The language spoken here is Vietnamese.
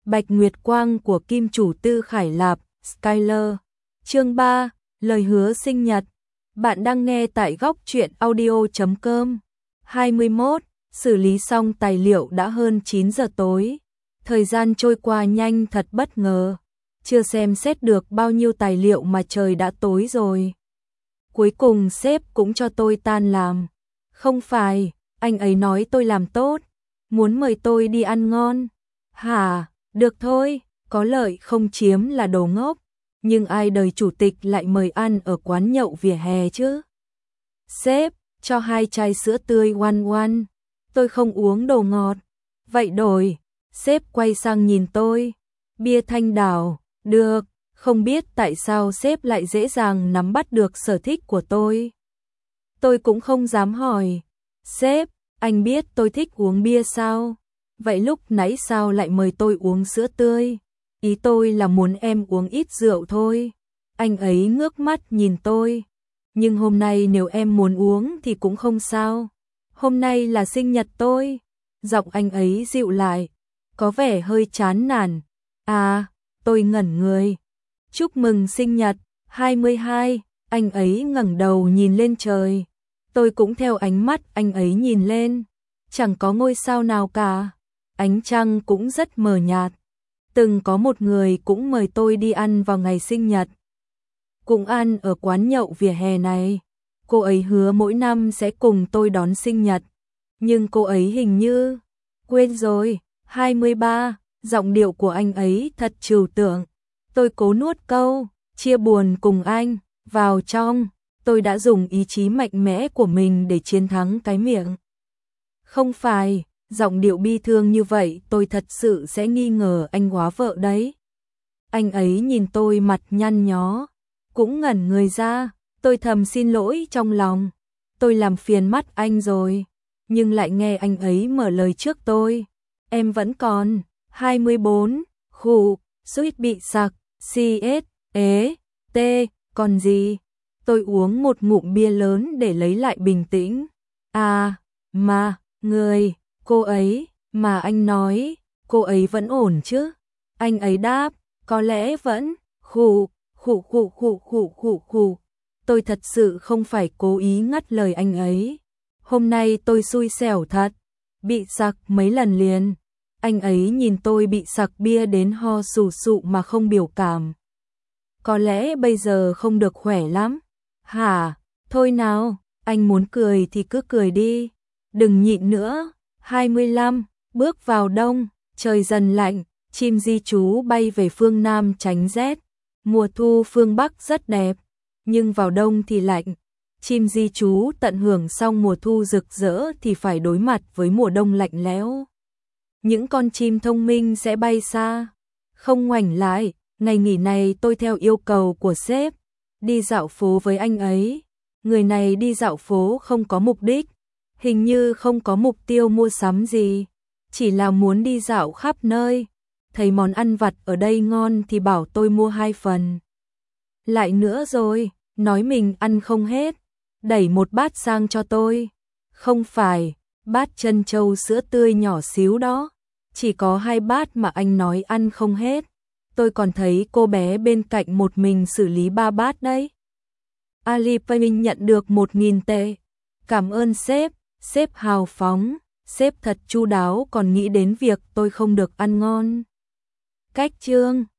Bạch Nguyệt Quang của Kim Chủ Tư Khải Lạp, Skyler. Chương 3, lời hứa sinh nhật. Bạn đang nghe tại góc truyện audio.com. 21, xử lý xong tài liệu đã hơn 9 giờ tối. Thời gian trôi qua nhanh thật bất ngờ. Chưa xem xét được bao nhiêu tài liệu mà trời đã tối rồi. Cuối cùng sếp cũng cho tôi tan làm. Không phải, anh ấy nói tôi làm tốt, muốn mời tôi đi ăn ngon. Hả, được thôi, có lợi không chiếm là đồ ngốc. Nhưng ai đời chủ tịch lại mời ăn ở quán nhậu vỉa hè chứ? Sếp, cho 2 chai sữa tươi One One. Tôi không uống đồ ngọt. Vậy đổi. Sếp quay sang nhìn tôi. Bia thanh đảo, được. Không biết tại sao sếp lại dễ dàng nắm bắt được sở thích của tôi. Tôi cũng không dám hỏi. Sếp, anh biết tôi thích uống bia sao? Vậy lúc nãy sao lại mời tôi uống sữa tươi? Ý tôi là muốn em uống ít rượu thôi. Anh ấy ngước mắt nhìn tôi. Nhưng hôm nay nếu em muốn uống thì cũng không sao. Hôm nay là sinh nhật tôi. Giọng anh ấy dịu lại, có vẻ hơi chán nản. À, tôi ngẩn người. Chúc mừng sinh nhật, 22. Anh ấy ngẩng đầu nhìn lên trời. Tôi cũng theo ánh mắt anh ấy nhìn lên. Chẳng có ngôi sao nào cả. Ánh trăng cũng rất mờ nhạt. Từng có một người cũng mời tôi đi ăn vào ngày sinh nhật. Cũng ăn ở quán nhậu vỉa hè này. Cô ấy hứa mỗi năm sẽ cùng tôi đón sinh nhật. Nhưng cô ấy hình như quên rồi. 23, giọng điệu của anh ấy thật trừu tượng. Tôi cố nuốt câu chia buồn cùng anh vào trong. Tôi đã dùng ý chí mạnh mẽ của mình để chiến thắng cái miệng. Không phải, giọng điệu bi thương như vậy tôi thật sự sẽ nghi ngờ anh hóa vợ đấy. Anh ấy nhìn tôi mặt nhăn nhó, cũng ngẩn người ra. Tôi thầm xin lỗi trong lòng. Tôi làm phiền mắt anh rồi. Nhưng lại nghe anh ấy mở lời trước tôi. Em vẫn còn 24, khụ, suýt bị sặc, CS, ế, T, còn gì? Tôi uống một ngụm bia lớn để lấy lại bình tĩnh. À, mà, người, cô ấy, mà anh nói, cô ấy vẫn ổn chứ? Anh ấy đáp, có lẽ vẫn, khụ, khụ khụ khụ khụ khụ khụ. Tôi thật sự không phải cố ý ngắt lời anh ấy. Hôm nay tôi xui xẻo thật, bị sặc mấy lần liền. Anh ấy nhìn tôi bị sặc bia đến ho sù sụ mà không biểu cảm. Có lẽ bây giờ không được khỏe lắm. Hả, thôi nào, anh muốn cười thì cứ cười đi. Đừng nhịn nữa. 25, bước vào đông, trời dần lạnh, chim di trú bay về phương Nam tránh rét. Mùa thu phương Bắc rất đẹp, nhưng vào đông thì lạnh. Chim di trú tận hưởng xong mùa thu rực rỡ thì phải đối mặt với mùa đông lạnh lẽo. Những con chim thông minh sẽ bay xa, không ngoảnh lại. Ngày nghỉ này tôi theo yêu cầu của sếp, đi dạo phố với anh ấy. Người này đi dạo phố không có mục đích, hình như không có mục tiêu mua sắm gì, chỉ là muốn đi dạo khắp nơi. Thấy món ăn vặt ở đây ngon thì bảo tôi mua 2 phần. Lại nữa rồi, nói mình ăn không hết, đẩy một bát sang cho tôi. Không phải, bát trân châu sữa tươi nhỏ xíu đó, chỉ có 2 bát mà anh nói ăn không hết. Tôi còn thấy cô bé bên cạnh một mình xử lý 3 bát đấy. Alipay nhận được 1.000 tệ. Cảm ơn sếp, sếp hào phóng, sếp thật chu đáo còn nghĩ đến việc tôi không được ăn ngon. Cách chương